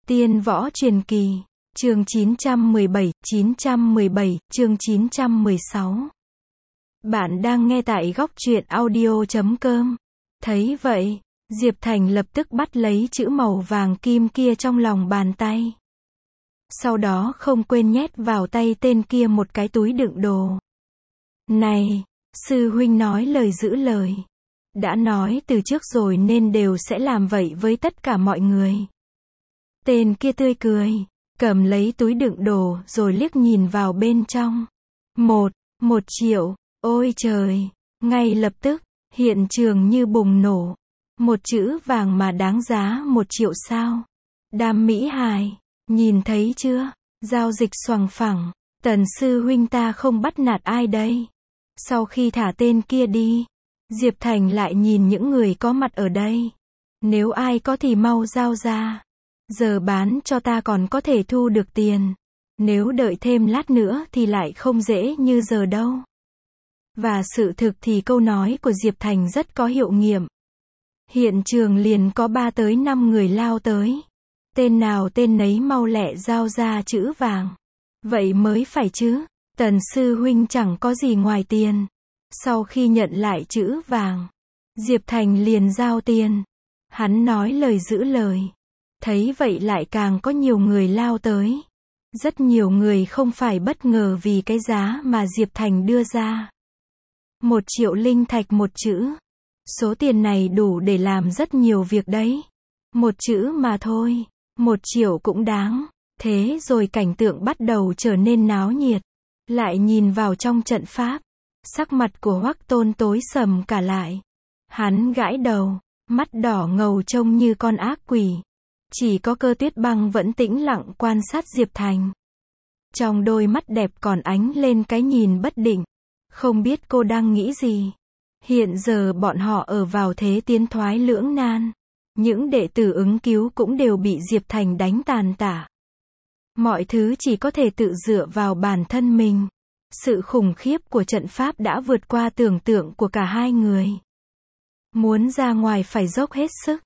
Tiên võ truyền kỳ, chương 917, chương 916. Bạn đang nghe tại góc truyện audio.com. Thấy vậy, Diệp Thành lập tức bắt lấy chữ màu vàng kim kia trong lòng bàn tay. Sau đó không quên nhét vào tay tên kia một cái túi đựng đồ. Này, sư huynh nói lời giữ lời. Đã nói từ trước rồi nên đều sẽ làm vậy với tất cả mọi người. Tên kia tươi cười, cầm lấy túi đựng đồ rồi liếc nhìn vào bên trong. Một triệu, ôi trời, ngay lập tức, hiện trường như bùng nổ. Một chữ vàng mà đáng giá 1 triệu sao? Đam mỹ hài, nhìn thấy chưa? Giao dịch xoằng phẳng, Tần sư huynh ta không bắt nạt ai đây. Sau khi thả tên kia đi, Diệp Thành lại nhìn những người có mặt ở đây. Nếu ai có thì mau giao ra. Giờ bán cho ta còn có thể thu được tiền. Nếu đợi thêm lát nữa thì lại không dễ như giờ đâu. Và sự thực thì câu nói của Diệp Thành rất có hiệu nghiệm. Hiện trường liền có 3 tới 5 người lao tới. Tên nào tên nấy mau lẹ giao ra chữ vàng. Vậy mới phải chứ. Tần sư huynh chẳng có gì ngoài tiền. Sau khi nhận lại chữ vàng, Diệp Thành liền giao tiền. Hắn nói lời giữ lời. Thấy vậy lại càng có nhiều người lao tới. Rất nhiều người không phải bất ngờ vì cái giá mà Diệp Thành đưa ra. 1 triệu linh thạch một chữ. Số tiền này đủ để làm rất nhiều việc đấy. Một chữ mà thôi, 1 triệu cũng đáng. Thế rồi cảnh tượng bắt đầu trở nên náo nhiệt. Lại nhìn vào trong trận pháp, sắc mặt của Hoắc Tôn tối sầm cả lại. Hắn gãi đầu, mắt đỏ ngầu trông như con ác quỷ. Chỉ có Cơ Tuyết Băng vẫn tĩnh lặng quan sát Diệp Thành. Trong đôi mắt đẹp còn ánh lên cái nhìn bất định. Không biết cô đang nghĩ gì. Hiện giờ bọn họ ở vào thế tiến thoái lưỡng nan. Những đệ tử ứng cứu cũng đều bị Diệp Thành đánh tàn tả. Mọi thứ chỉ có thể tự dựa vào bản thân mình. Sự khủng khiếp của trận pháp đã vượt qua tưởng tượng của cả hai người. Muốn ra ngoài phải dốc hết sức.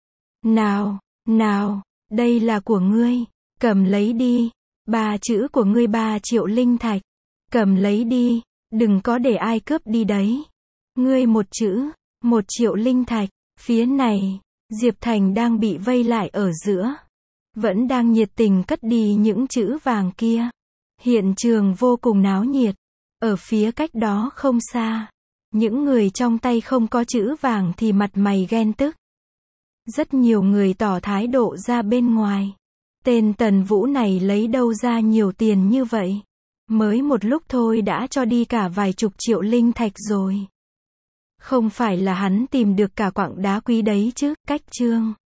Nào, đây là của ngươi. Cầm lấy đi. 3 chữ của ngươi 3 triệu linh thạch. Cầm lấy đi. Đừng có để ai cướp đi đấy. Ngươi 1 chữ, 1 triệu linh thạch. Phía này, Diệp Thành đang bị vây lại ở giữa. Vẫn đang nhiệt tình cất đi những chữ vàng kia. Hiện trường vô cùng náo nhiệt. Ở phía cách đó không xa, những người trong tay không có chữ vàng thì mặt mày ghen tức. Rất nhiều người tỏ thái độ ra bên ngoài. Tên Tần Vũ này lấy đâu ra nhiều tiền như vậy? Mới một lúc thôi đã cho đi cả vài chục triệu linh thạch rồi. Không phải là hắn tìm được cả quặng đá quý đấy chứ? Cách chương